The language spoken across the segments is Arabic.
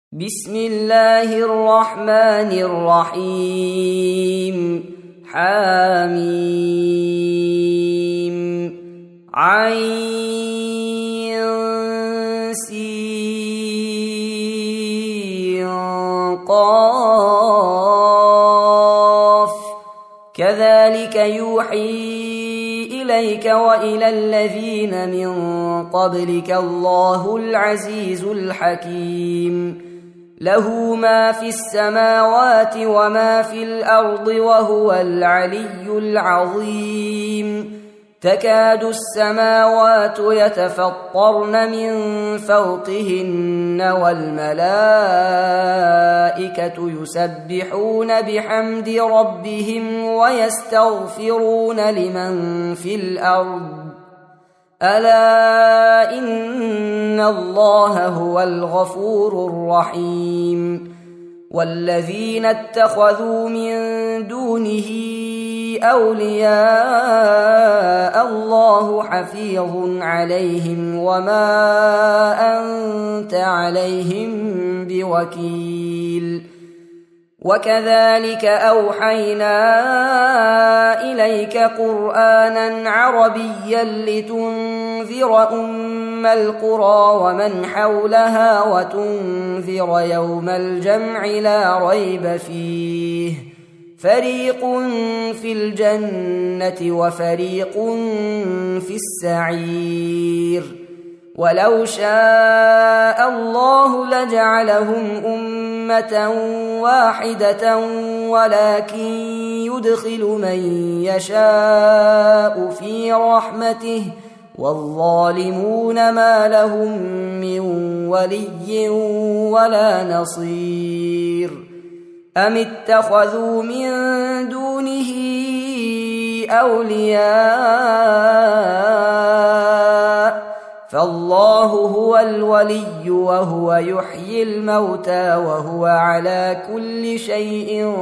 بسم الله الرحمن الرحيم حميم عين سين قاف كذلك يوحي إليك وإلى الذين من قبلك الله العزيز الحكيم له ما في السماوات وما في الأرض وهو العلي العظيم تكاد السماوات يتفطرن من فوقهن والملائكة يسبحون بحمد ربهم ويستغفرون لمن في الأرض ألا إن الله هو الغفور الرحيم والذين اتخذوا من دونه أولياء الله حفيظ عليهم وما أنت عليهم بوكيل وكذلك أوحينا إليك قرآنا عربيا لتنذر أم القرى ومن حولها وتنذر يوم الجمع لا ريب فيه فريق في الجنة وفريق في السعير ولو شاء الله لجعلهم أمة واحدة ولكن يدخل من يشاء في رحمته والظالمون ما لهم من ولي ولا نصير أم اتخذوا من دونه أولياء فالله هو الولي وهو يحيي الموتى وهو على كل شيء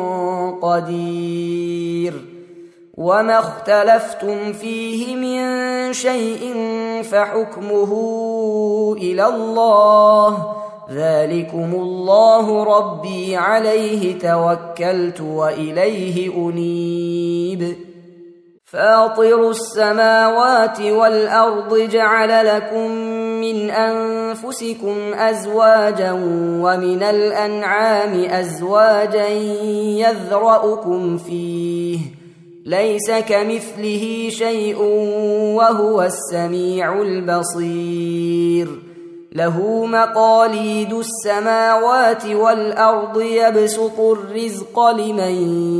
قدير وما اختلفتم فيه من شيء فحكمه إلى الله ذلكم الله ربي عليه توكلت وإليه أنيب فاطر السماوات والأرض جعل لكم من أنفسكم أزواجا ومن الأنعام أزواجا يذرأكم فيه ليس كمثله شيء وهو السميع البصير له مقاليد السماوات والأرض يبسط الرزق لمن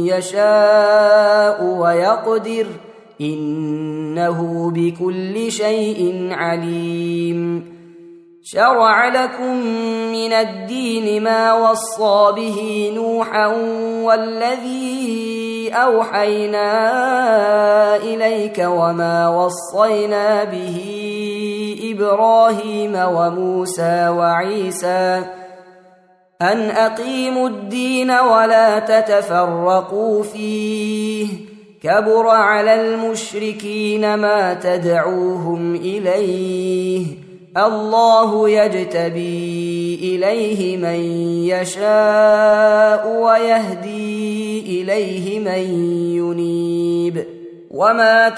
يشاء ويقدر إنه بكل شيء عليم شرع لكم من الدين ما وصى به نوحا والذي أوحينا إليك وما وصينا به إبراهيم وموسى وعيسى أن أقيموا الدين ولا تتفرقوا فيه كبر على المشركين ما تدعوهم إليه الله يجتبي إليه من يشاء ويهدي إليه من ينيب وما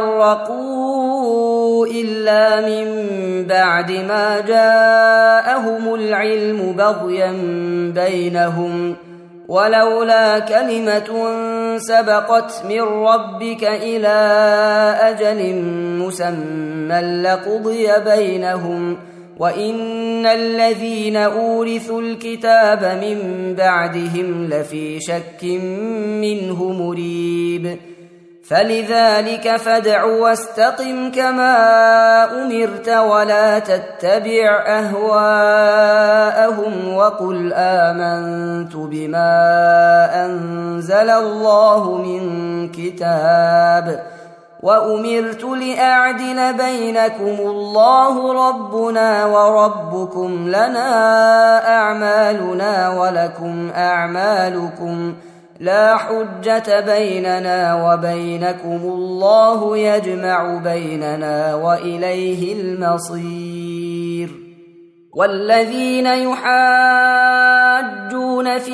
تفرقوا إلا من بعد ما جاءهم العلم بغيا بينهم ولولا كلمة سبقت من ربك إلى أجل مسمى لقضي بينهم وإن الذين أورثوا الكتاب من بعدهم لفي شك منه مريب فلذلك فادع واستقم كما أمرت ولا تتبع أهواءهم وقل آمنت بما أنزل الله من كتاب وأمرت لأعدل بينكم الله ربنا وربكم لنا أعمالنا ولكم أعمالكم لا حجة بيننا وبينكم الله يجمع بيننا وإليه المصير والذين يحاولون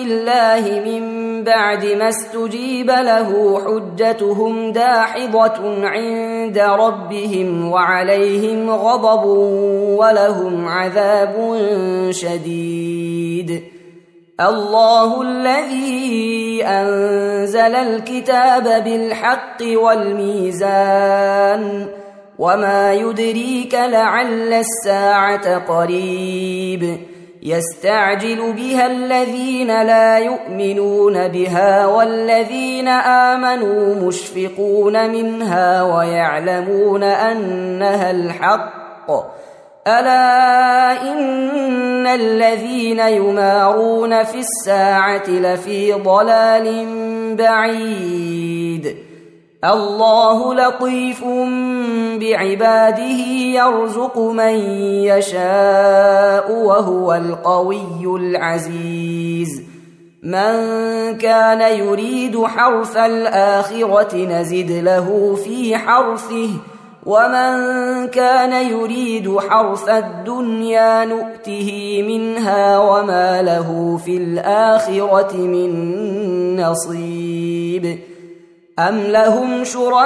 الله من بعد ما استجيب له حجتهم داحضة عند ربهم وعليهم غضب ولهم عذاب شديد. الله الذي أنزل الكتاب بالحق والميزان وما يدريك لعل الساعة قريب. يستعجل بها الذين لا يؤمنون بها والذين آمنوا مشفقون منها ويعلمون أنها الحق. ألا إن الذين يمارون في الساعة لفي ضلال بعيد. الله لطيف بعباده يرزق من يشاء وهو القوي العزيز. من كان يريد حرث الآخرة نزد له في حرثه ومن كان يريد حرث الدنيا نؤته منها وما له في الآخرة من نصيب. أم لهم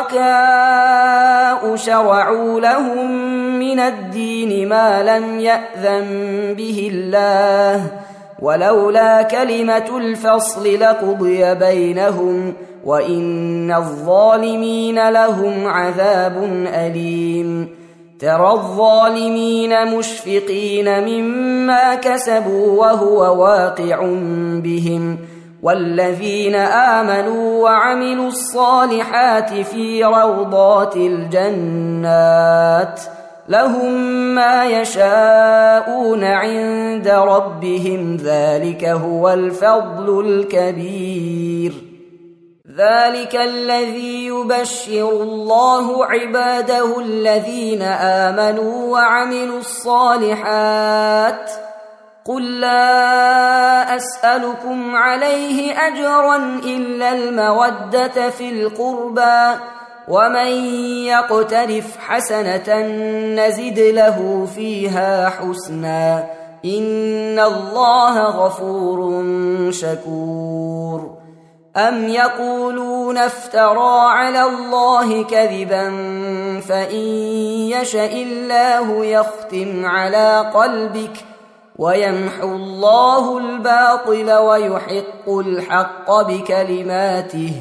شركاء شرعوا لهم من الدين ما لم يأذن به الله ولولا كلمة الفصل لقضي بينهم وإن الظالمين لهم عذاب أليم. ترى الظالمين مشفقين مما كسبوا وهو واقع بهم والذين آمنوا وعملوا الصالحات في روضات الجنات لهم ما يشاءون عند ربهم ذلك هو الفضل الكبير. ذلك الذي يبشر الله عباده الذين آمنوا وعملوا الصالحات. قل لا أسألكم عليه أجرا إلا المودة في القربى ومن يقترف حسنة نزد له فيها حسنا إن الله غفور شكور. أم يقولون افترى على الله كذبا فإن يشأ الله يختم على قلبك ويمحو الله الباطل ويحق الحق بكلماته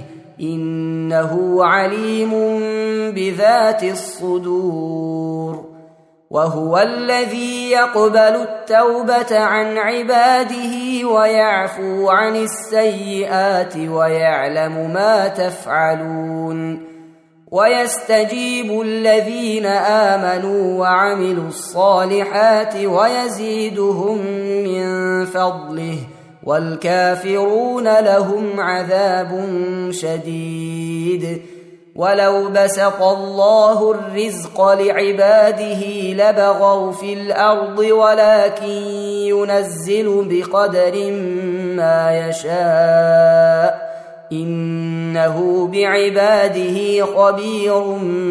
إنه عليم بذات الصدور. وهو الذي يقبل التوبة عن عباده ويعفو عن السيئات ويعلم ما تفعلون. ويستجيب الذين آمنوا وعملوا الصالحات ويزيدهم من فضله والكافرون لهم عذاب شديد. ولو بسط الله الرزق لعباده لبغوا في الأرض ولكن ينزل بقدر ما يشاء إنه بعباده خبير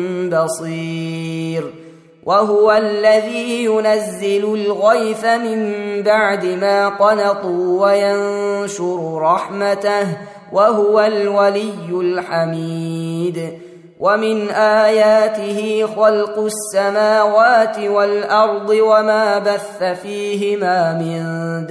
بصير. وهو الذي ينزل الغيث من بعد ما قنطوا وينشر رحمته وهو الولي الحميد. ومن آياته خلق السماوات والأرض وما بث فيهما من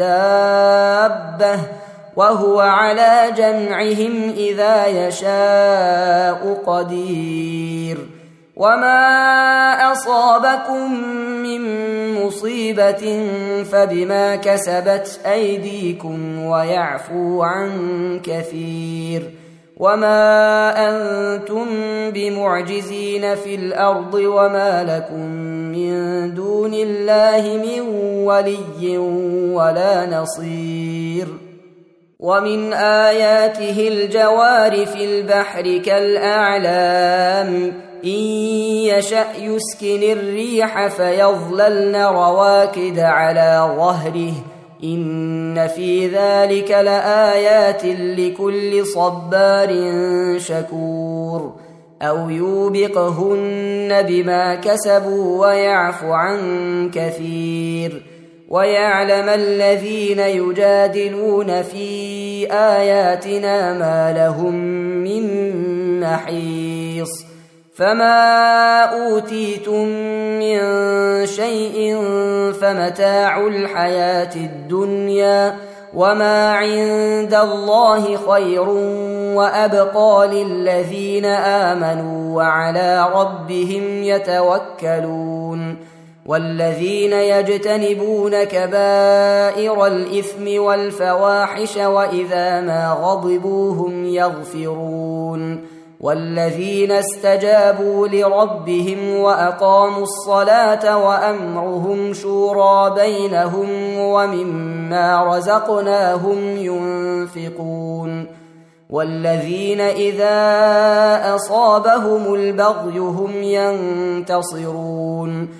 دابة وهو على جمعهم إذا يشاء قدير. وما أصابكم من مصيبة فبما كسبت أيديكم ويعفو عن كثير. وما أنتم بمعجزين في الأرض وما لكم من دون الله من ولي ولا نصير. ومن آياته الجوار في البحر كالأعلام إن يشأ يسكن الريح فيظللن رواكد على ظهره إن في ذلك لآيات لكل صبار شكور. أو يوبقهن بما كسبوا ويعفو عن كثير. ويعلم الذين يجادلون في آياتنا ما لهم من محيص فما أوتيتم من شيء فمتاع الحياة الدنيا وما عند الله خير وأبقى للذين آمنوا وعلى ربهم يتوكلون والذين يجتنبون كبائر الإثم والفواحش وإذا ما غضبوا هم يغفرون والذين استجابوا لربهم وأقاموا الصلاة وأمرهم شورى بينهم ومما رزقناهم ينفقون والذين إذا أصابهم البغي هم ينتصرون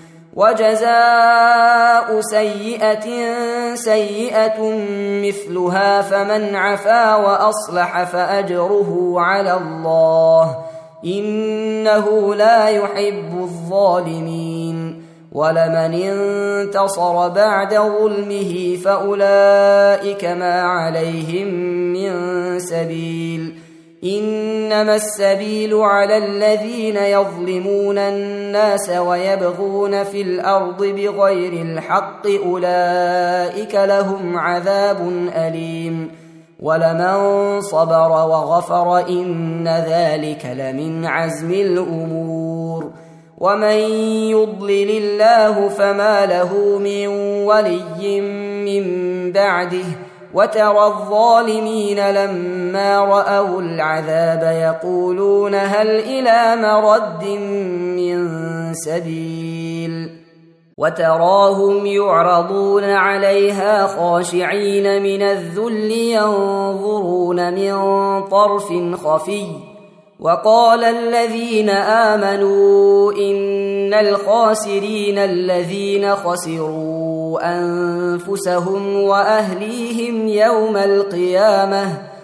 وجزاء سيئة سيئة مثلها فمن عفا وأصلح فأجره على الله إنه لا يحب الظالمين ولمن انتصر بعد ظلمه فأولئك ما عليهم من سبيل إنما السبيل على الذين يظلمون الناس ويبغون في الأرض بغير الحق أولئك لهم عذاب أليم ولمن صبر وغفر إن ذلك لمن عزم الأمور ومن يضلل الله فما له من ولي من بعده وترى الظالمين لما رأوا العذاب يقولون هل إلى مرد من سبيل وتراهم يعرضون عليها خاشعين من الذل ينظرون من طرف خفي وقال الذين آمنوا إن الخاسرين الذين خسروا أنفسهم وأهليهم يوم القيامة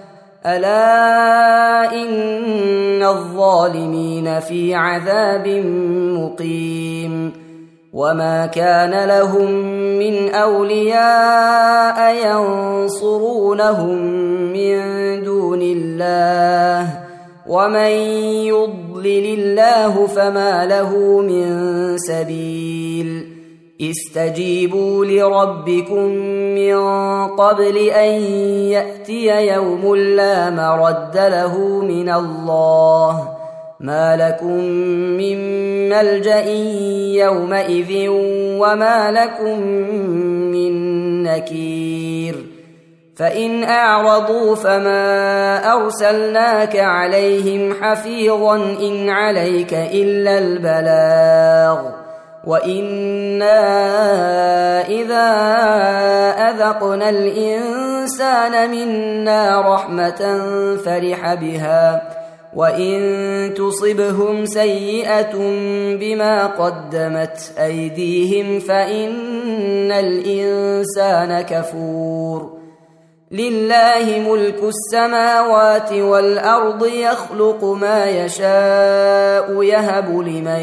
ألا إن الظالمين في عذاب مقيم وما كان لهم من أولياء ينصرونهم من دون الله ومن يضلل الله فما له من سبيل استجيبوا لربكم من قبل أن يأتي يوم لا مرد له من الله ما لكم من ملجأ يومئذ وما لكم من نكير فإن أعرضوا فما أرسلناك عليهم حفيظا إن عليك إلا البلاغ وإنا إذا أذقنا الإنسان منا رحمة فرح بها وإن تصبهم سيئة بما قدمت أيديهم فإن الإنسان كفور لله ملك السماوات والأرض يخلق ما يشاء يهب لمن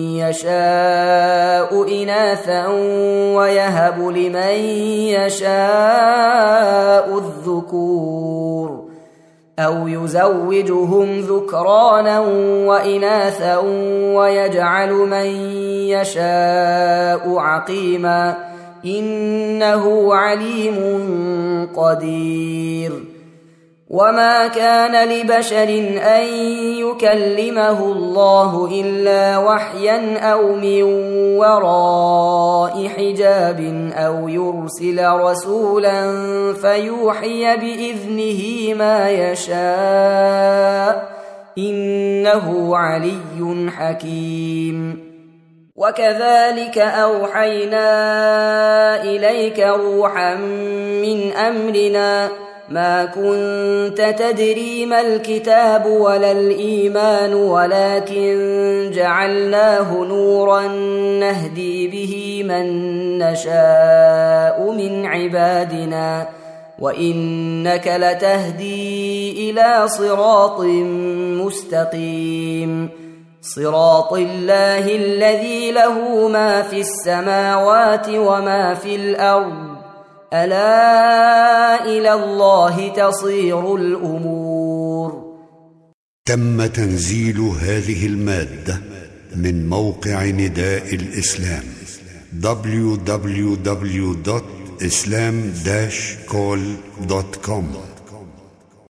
يشاء إناثا ويهب لمن يشاء الذكور أو يزوجهم ذكرانا وإناثا ويجعل من يشاء عقيما إنه عليم قدير وما كان لبشر أن يكلمه الله إلا وحيا أو من وراء حجاب أو يرسل رسولا فيوحي بإذنه ما يشاء إنه علي حكيم وكذلك أوحينا إليك روحا من أمرنا ما كنت تدري ما الكتاب ولا الإيمان ولكن جعلناه نورا نهدي به من نشاء من عبادنا وإنك لتهدي إلى صراط مستقيم صراط الله الذي له ما في السماوات وما في الأرض ألا إلى الله تصير الأمور. تم تنزيل هذه المادة من موقع نداء الإسلام www.islam-call.com